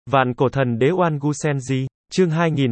Vạn cổ thần đế Oan Gu Senji, chương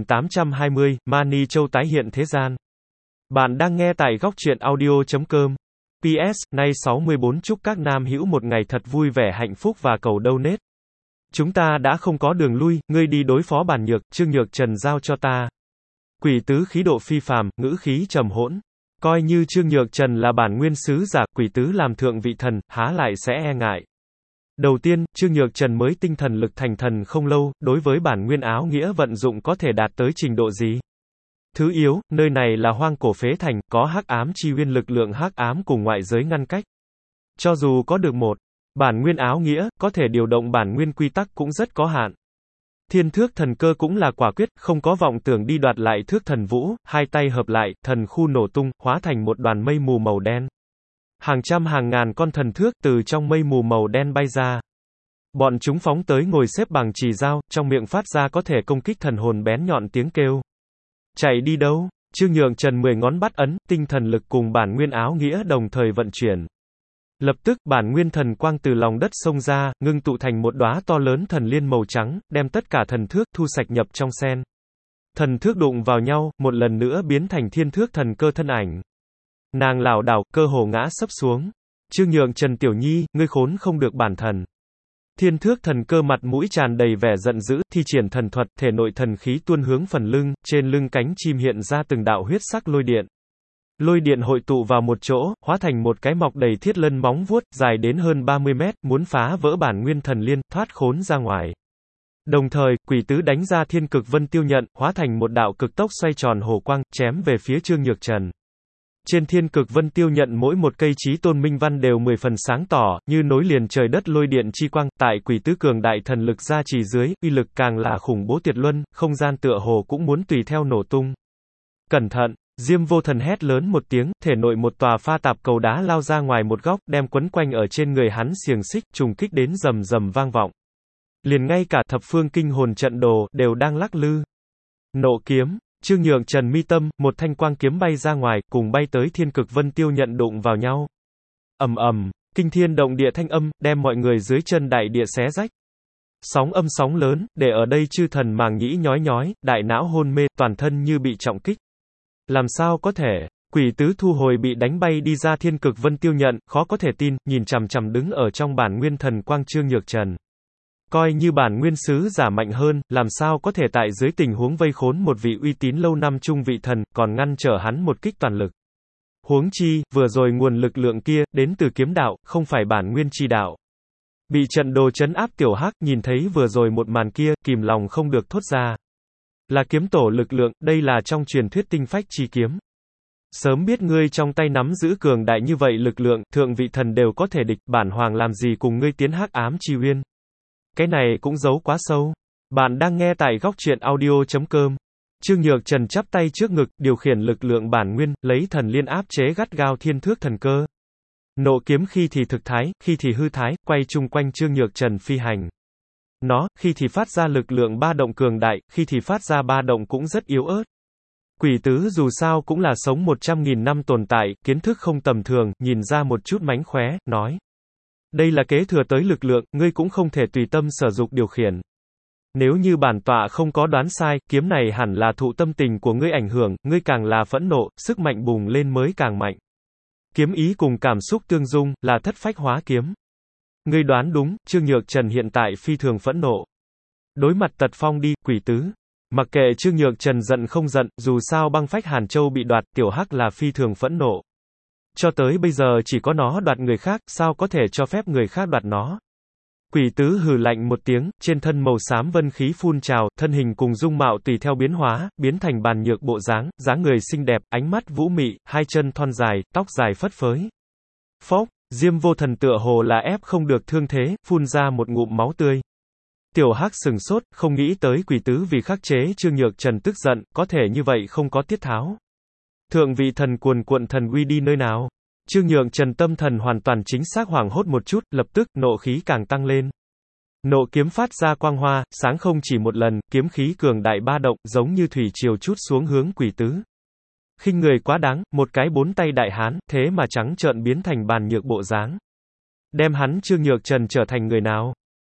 2820, Mani Châu tái hiện thế gian. Bạn đang nghe tại góc truyện audio.com. PS, nay 64 chúc các nam hữu một ngày thật vui vẻ hạnh phúc và cầu donate. Chúng ta đã không có đường lui, ngươi đi đối phó bản nhược, Trương Nhược Trần giao cho ta. Quỷ tứ khí độ phi phàm, ngữ khí trầm hỗn. Coi như Trương Nhược Trần là bản nguyên sứ giả, quỷ tứ làm thượng vị thần, há lại sẽ e ngại. Đầu tiên, Trương Nhược Trần mới tinh thần lực thành thần không lâu, đối với bản nguyên áo nghĩa vận dụng có thể đạt tới trình độ gì? Thứ yếu, nơi này là hoang cổ phế thành, có hắc ám chi nguyên lực lượng hắc ám cùng ngoại giới ngăn cách. Cho dù có được một bản nguyên áo nghĩa, có thể điều động bản nguyên quy tắc cũng rất có hạn. Thiên thước thần cơ cũng là quả quyết, không có vọng tưởng đi đoạt lại thước thần vũ, hai tay hợp lại, thần khu nổ tung, hóa thành một đoàn mây mù màu đen. Hàng trăm hàng ngàn con thần thước từ trong mây mù màu đen bay ra. Bọn chúng phóng tới ngồi xếp bằng chì dao, trong miệng phát ra có thể công kích thần hồn bén nhọn tiếng kêu. Chạy đi đâu? Trương Nhược Trần 10 ngón bắt ấn, tinh thần lực cùng bản nguyên áo nghĩa đồng thời vận chuyển. Lập tức, bản nguyên thần quang từ lòng đất xông ra, ngưng tụ thành một đóa to lớn thần liên màu trắng, đem tất cả thần thước thu sạch nhập trong sen. Thần thước đụng vào nhau, một lần nữa biến thành thiên thước thần cơ thân ảnh. Nàng lảo đảo, cơ hồ ngã sấp xuống. Trương Nhược Trần tiểu nhi, ngươi khốn không được bản thần. Thiên thước thần cơ mặt mũi tràn đầy vẻ giận dữ, thi triển thần thuật, thể nội thần khí tuôn hướng phần lưng, trên lưng cánh chim hiện ra từng đạo huyết sắc lôi điện. Lôi điện hội tụ vào một chỗ, hóa thành một cái mọc đầy thiết lân móng vuốt, dài đến hơn 30 mét, muốn phá vỡ bản nguyên thần liên, thoát khốn ra ngoài. Đồng thời, quỷ tứ đánh ra thiên cực vân tiêu nhận, hóa thành một đạo cực tốc xoay tròn hồ quang, chém về phía Trương Nhược Trần. Trên thiên cực vân tiêu nhận mỗi một cây chí tôn minh văn đều 10 phần sáng tỏ, như nối liền trời đất lôi điện chi quang, tại quỷ tứ cường đại thần lực gia trì dưới, uy lực càng là khủng bố tuyệt luân, không gian tựa hồ cũng muốn tùy theo nổ tung. Cẩn thận! Diêm vô thần hét lớn một tiếng, thể nội một tòa pha tạp cầu đá lao ra ngoài một góc, đem quấn quanh ở trên người hắn xiềng xích, trùng kích đến rầm rầm vang vọng. Liền ngay cả thập phương kinh hồn trận đồ, đều đang lắc lư. Nộ kiếm! Trương Nhược Trần mi tâm, một thanh quang kiếm bay ra ngoài, cùng bay tới thiên cực vân tiêu nhận đụng vào nhau. Ầm ầm, kinh thiên động địa thanh âm, đem mọi người dưới chân đại địa xé rách. Sóng âm sóng lớn, để ở đây chư thần màng nhĩ nhói nhói, đại não hôn mê, toàn thân như bị trọng kích. Làm sao có thể? Quỷ tứ thu hồi bị đánh bay đi ra thiên cực vân tiêu nhận, khó có thể tin, nhìn chằm chằm đứng ở trong bản nguyên thần quang Trương Nhược Trần. Coi như bản nguyên sứ giả mạnh hơn, làm sao có thể tại dưới tình huống vây khốn một vị uy tín lâu năm trung vị thần, còn ngăn trở hắn một kích toàn lực. Huống chi, vừa rồi nguồn lực lượng kia, đến từ kiếm đạo, không phải bản nguyên chi đạo. Bị trận đồ trấn áp tiểu hắc, nhìn thấy vừa rồi một màn kia, kìm lòng không được thốt ra. Là kiếm tổ lực lượng, đây là trong truyền thuyết tinh phách chi kiếm. Sớm biết ngươi trong tay nắm giữ cường đại như vậy lực lượng, thượng vị thần đều có thể địch, bản hoàng làm gì cùng ngươi tiến hắc ám chi uyên. Cái này cũng giấu quá sâu. Bạn đang nghe tại góc truyện audio.com. Trương Nhược Trần chắp tay trước ngực, điều khiển lực lượng bản nguyên, lấy thần liên áp chế gắt gao thiên thước thần cơ. Nộ kiếm khi thì thực thái, khi thì hư thái, quay chung quanh Trương Nhược Trần phi hành. Nó, khi thì phát ra lực lượng ba động cường đại, khi thì phát ra ba động cũng rất yếu ớt. Quỷ tứ dù sao cũng là sống 100.000 năm tồn tại, kiến thức không tầm thường, nhìn ra một chút mánh khóe, nói. Đây là kế thừa tới lực lượng, ngươi cũng không thể tùy tâm sở dục điều khiển. Nếu như bản tọa không có đoán sai, kiếm này hẳn là thụ tâm tình của ngươi ảnh hưởng, ngươi càng là phẫn nộ, sức mạnh bùng lên mới càng mạnh. Kiếm ý cùng cảm xúc tương dung, là thất phách hóa kiếm. Ngươi đoán đúng, Trương Nhược Trần hiện tại phi thường phẫn nộ. Đối mặt tật phong đi, quỷ tứ. Mặc kệ Trương Nhược Trần giận không giận, dù sao băng phách Hàn Châu bị đoạt, tiểu hắc là phi thường phẫn nộ. Cho tới bây giờ chỉ có nó đoạt người khác, sao có thể cho phép người khác đoạt nó. Quỷ tứ hừ lạnh một tiếng, trên thân màu xám vân khí phun trào, thân hình cùng dung mạo tùy theo biến hóa, biến thành bàn nhược bộ dáng, dáng người xinh đẹp, ánh mắt vũ mị, hai chân thon dài, tóc dài phất phới. Phốc, Diêm vô thần tựa hồ là ép không được thương thế, phun ra một ngụm máu tươi. Tiểu hắc sừng sốt, không nghĩ tới quỷ tứ vì khắc chế Trương Nhược Trần tức giận, có thể như vậy không có tiết tháo. Thượng vị thần cuồn cuộn thần uy đi nơi nào? Trương Nhược Trần tâm thần hoàn toàn chính xác hoảng hốt một chút, lập tức, nộ khí càng tăng lên. Nộ kiếm phát ra quang hoa, sáng không chỉ một lần, kiếm khí cường đại ba động, giống như thủy triều trút xuống hướng quỷ tứ. Khinh người quá đáng, một cái bốn tay đại hán, thế mà trắng trợn biến thành bàn nhược bộ dáng. Đem hắn Trương Nhược Trần trở thành người nào?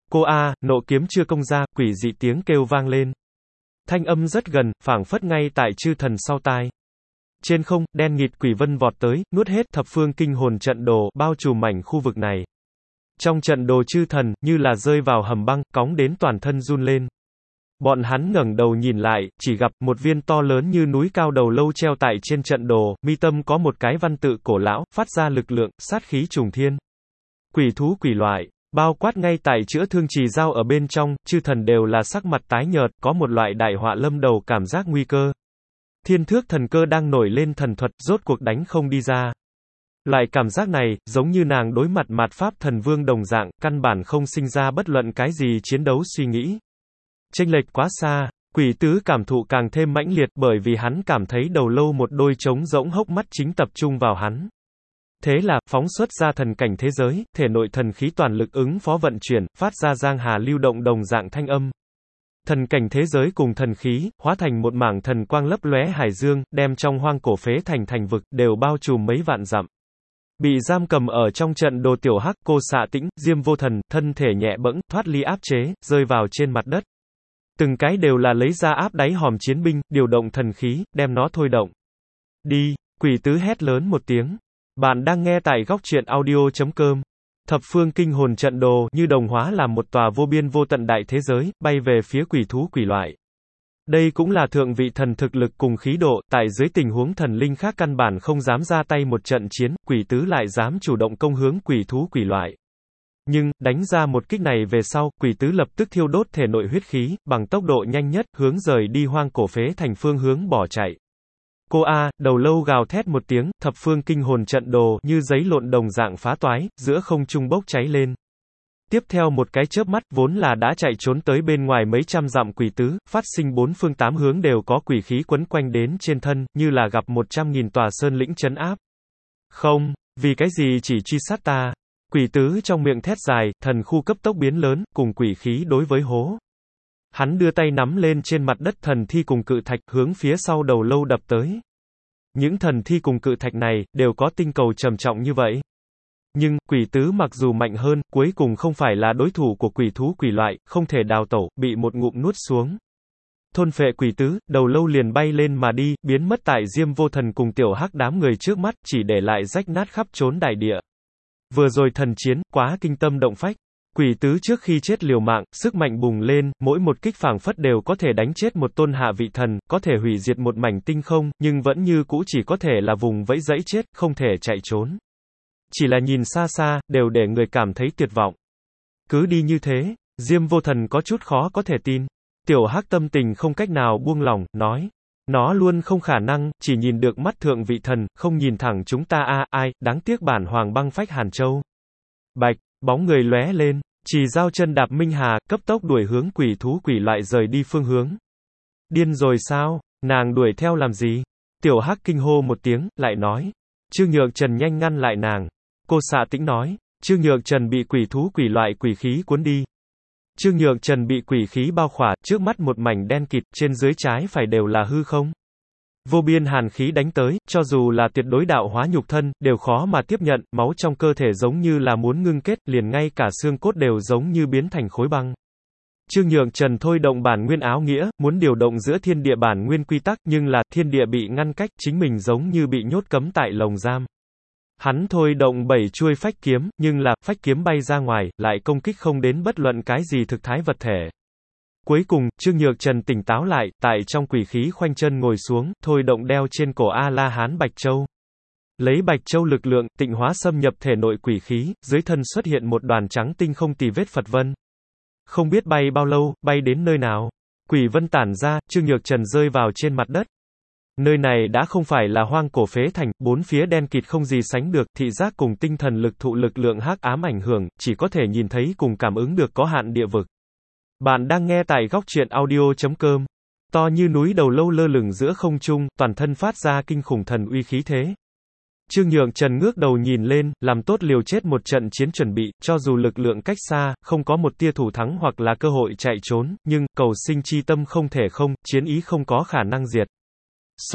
Cô a, nộ kiếm chưa công ra, quỷ dị tiếng kêu vang lên. Thanh âm rất gần, phảng phất ngay tại chư thần sau tai. Trên không, đen nghịt quỷ vân vọt tới, nuốt hết thập phương kinh hồn trận đồ, bao trùm mảnh khu vực này. Trong trận đồ chư thần, như là rơi vào hầm băng, cóng đến toàn thân run lên. Bọn hắn ngẩng đầu nhìn lại, chỉ gặp một viên to lớn như núi cao đầu lâu treo tại trên trận đồ, mi tâm có một cái văn tự cổ lão, phát ra lực lượng, sát khí trùng thiên. Quỷ thú quỷ loại, bao quát ngay tại chữa thương trì dao ở bên trong, chư thần đều là sắc mặt tái nhợt, có một loại đại họa lâm đầu cảm giác nguy cơ. Thiên thước thần cơ đang nổi lên thần thuật, rốt cuộc đánh không đi ra. Loại cảm giác này, giống như nàng đối mặt mạt pháp thần vương đồng dạng, căn bản không sinh ra bất luận cái gì chiến đấu suy nghĩ. Chênh lệch quá xa, quỷ tứ cảm thụ càng thêm mãnh liệt bởi vì hắn cảm thấy đầu lâu một đôi trống rỗng hốc mắt chính tập trung vào hắn. Thế là, phóng xuất ra thần cảnh thế giới, thể nội thần khí toàn lực ứng phó vận chuyển, phát ra giang hà lưu động đồng dạng thanh âm. Thần cảnh thế giới cùng thần khí, hóa thành một mảng thần quang lấp lóe hải dương, đem trong hoang cổ phế thành vực, đều bao trùm mấy vạn dặm. Bị giam cầm ở trong trận đồ tiểu hắc, cô xạ tĩnh, Diêm Vô Thần, thân thể nhẹ bẫng, thoát ly áp chế, rơi vào trên mặt đất. Từng cái đều là lấy ra áp đáy hòm chiến binh, điều động thần khí, đem nó thôi động. Đi, quỷ tứ hét lớn một tiếng. Bạn đang nghe tại góc truyện audio.com. Thập phương kinh hồn trận đồ, như đồng hóa làm một tòa vô biên vô tận đại thế giới, bay về phía quỷ thú quỷ loại. Đây cũng là thượng vị thần thực lực cùng khí độ, tại dưới tình huống thần linh khác căn bản không dám ra tay một trận chiến, quỷ tứ lại dám chủ động công hướng quỷ thú quỷ loại. Nhưng, đánh ra một kích này về sau, quỷ tứ lập tức thiêu đốt thể nội huyết khí, bằng tốc độ nhanh nhất, hướng rời đi hoang cổ phế thành phương hướng bỏ chạy. Cô a, đầu lâu gào thét một tiếng, thập phương kinh hồn trận đồ, như giấy lộn đồng dạng phá toái, giữa không trung bốc cháy lên. Tiếp theo một cái chớp mắt, vốn là đã chạy trốn tới bên ngoài mấy trăm dặm quỷ tứ, phát sinh bốn phương tám hướng đều có quỷ khí quấn quanh đến trên thân, như là gặp 100.000 tòa sơn lĩnh trấn áp. Không, vì cái gì chỉ truy sát ta? Quỷ tứ trong miệng thét dài, thần khu cấp tốc biến lớn, cùng quỷ khí đối với hố. Hắn đưa tay nắm lên trên mặt đất thần thi cùng cự thạch, hướng phía sau đầu lâu đập tới. Những thần thi cùng cự thạch này, đều có tinh cầu trầm trọng như vậy. Nhưng, quỷ tứ mặc dù mạnh hơn, cuối cùng không phải là đối thủ của quỷ thú quỷ loại, không thể đào tẩu, bị một ngụm nuốt xuống. Thôn phệ quỷ tứ, đầu lâu liền bay lên mà đi, biến mất tại Diêm Vô Thần cùng tiểu hắc đám người trước mắt, chỉ để lại rách nát khắp trốn đại địa. Vừa rồi thần chiến, quá kinh tâm động phách. Quỷ tứ trước khi chết liều mạng, sức mạnh bùng lên, mỗi một kích phảng phất đều có thể đánh chết một tôn hạ vị thần, có thể hủy diệt một mảnh tinh không, nhưng vẫn như cũ chỉ có thể là vùng vẫy dẫy chết, không thể chạy trốn. Chỉ là nhìn xa xa, đều để người cảm thấy tuyệt vọng. Cứ đi như thế, Diêm Vô Thần có chút khó có thể tin. Tiểu hắc tâm tình không cách nào buông lỏng, nói. Nó luôn không khả năng, chỉ nhìn được mắt thượng vị thần, không nhìn thẳng chúng ta ai, đáng tiếc bản hoàng băng phách Hàn Châu. Bạch, bóng người lóe lên, chỉ giao chân đạp minh hà, cấp tốc đuổi hướng quỷ thú quỷ loại rời đi phương hướng. Điên rồi sao, nàng đuổi theo làm gì? Tiểu hắc kinh hô một tiếng, lại nói. Trương Nhược Trần nhanh ngăn lại nàng. Cô xạ tĩnh nói, Trương Nhược Trần bị quỷ thú quỷ loại quỷ khí cuốn đi. Trương Nhược Trần bị quỷ khí bao khỏa, trước mắt một mảnh đen kịt, trên dưới trái phải đều là hư không. Vô biên hàn khí đánh tới, cho dù là tuyệt đối đạo hóa nhục thân, đều khó mà tiếp nhận, máu trong cơ thể giống như là muốn ngưng kết, liền ngay cả xương cốt đều giống như biến thành khối băng. Trương Nhược Trần thôi động bản nguyên áo nghĩa, muốn điều động giữa thiên địa bản nguyên quy tắc, nhưng là, thiên địa bị ngăn cách, chính mình giống như bị nhốt cấm tại lồng giam. Hắn thôi động 7 chuôi phách kiếm, nhưng là, phách kiếm bay ra ngoài, lại công kích không đến bất luận cái gì thực thái vật thể. Cuối cùng, Trương Nhược Trần tỉnh táo lại, tại trong quỷ khí khoanh chân ngồi xuống, thôi động đeo trên cổ A-la-hán Bạch Châu. Lấy Bạch Châu lực lượng, tịnh hóa xâm nhập thể nội quỷ khí, dưới thân xuất hiện một đoàn trắng tinh không tì vết Phật vân. Không biết bay bao lâu, bay đến nơi nào. Quỷ vân tản ra, Trương Nhược Trần rơi vào trên mặt đất. Nơi này đã không phải là hoang cổ phế thành, bốn phía đen kịt không gì sánh được, thị giác cùng tinh thần lực thụ lực lượng hắc ám ảnh hưởng, chỉ có thể nhìn thấy cùng cảm ứng được có hạn địa vực. Bạn đang nghe tại góc truyện audio.com. To như núi đầu lâu lơ lửng giữa không trung, toàn thân phát ra kinh khủng thần uy khí thế. Trương Nhược Trần ngước đầu nhìn lên, làm tốt liều chết một trận chiến chuẩn bị, cho dù lực lượng cách xa, không có một tia thủ thắng hoặc là cơ hội chạy trốn, nhưng, cầu sinh chi tâm không thể không, chiến ý không có khả năng diệt. Soạt,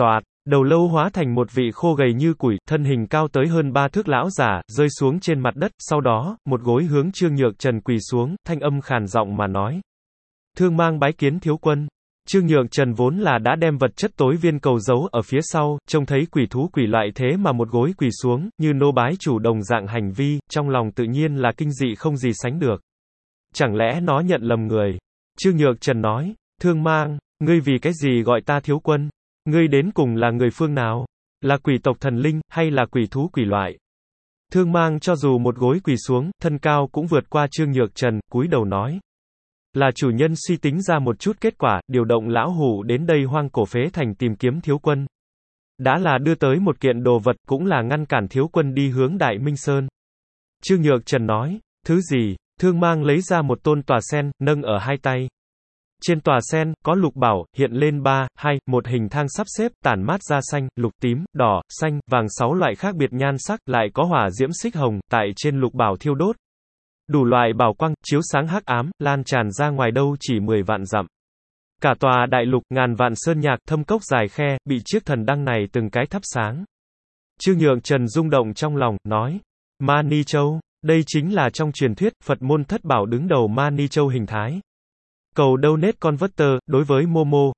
Đầu lâu hóa thành một vị khô gầy như củi, thân hình cao tới hơn 3 thước lão giả, rơi xuống trên mặt đất, sau đó, một gối hướng Trương Nhược Trần quỳ xuống, thanh âm khàn giọng mà nói. Thương Mang bái kiến thiếu quân. Trương Nhược Trần vốn là đã đem vật chất tối viên cầu giấu ở phía sau, trông thấy quỷ thú quỷ loại thế mà một gối quỳ xuống, như nô bái chủ đồng dạng hành vi, trong lòng tự nhiên là kinh dị không gì sánh được. Chẳng lẽ nó nhận lầm người? Trương Nhược Trần nói, Thương Mang, ngươi vì cái gì gọi ta thiếu quân? Ngươi đến cùng là người phương nào? Là quỷ tộc thần linh, hay là quỷ thú quỷ loại? Thương Mang cho dù một gối quỳ xuống, thân cao cũng vượt qua Trương Nhược Trần, cúi đầu nói. Là chủ nhân suy tính ra một chút kết quả, điều động lão hủ đến đây hoang cổ phế thành tìm kiếm thiếu quân. Đã là đưa tới một kiện đồ vật, cũng là ngăn cản thiếu quân đi hướng Đại Minh Sơn. Trương Nhược Trần nói, thứ gì? Thương Mang lấy ra một tôn tòa sen, nâng ở hai tay. Trên tòa sen, có lục bảo, hiện lên 3, 2, 1 hình thang sắp xếp, tản mát ra xanh, lục tím, đỏ, xanh, vàng 6 loại khác biệt nhan sắc, lại có hỏa diễm xích hồng, tại trên lục bảo thiêu đốt. Đủ loại bảo quang, chiếu sáng hắc ám, lan tràn ra ngoài đâu chỉ 10 vạn dặm. Cả tòa đại lục, ngàn vạn sơn nhạc, thâm cốc dài khe, bị chiếc thần đăng này từng cái thắp sáng. Trương Nhược Trần rung động trong lòng, nói, Mani Châu, đây chính là trong truyền thuyết, Phật môn thất bảo đứng đầu Mani Châu hình thái. Cầu donate converter, đối với Momo,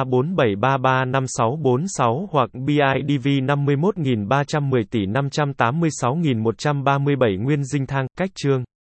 0347335646 hoặc BIDV 51310 tỷ 586137 Nguyên Dinh Thang, cách chương.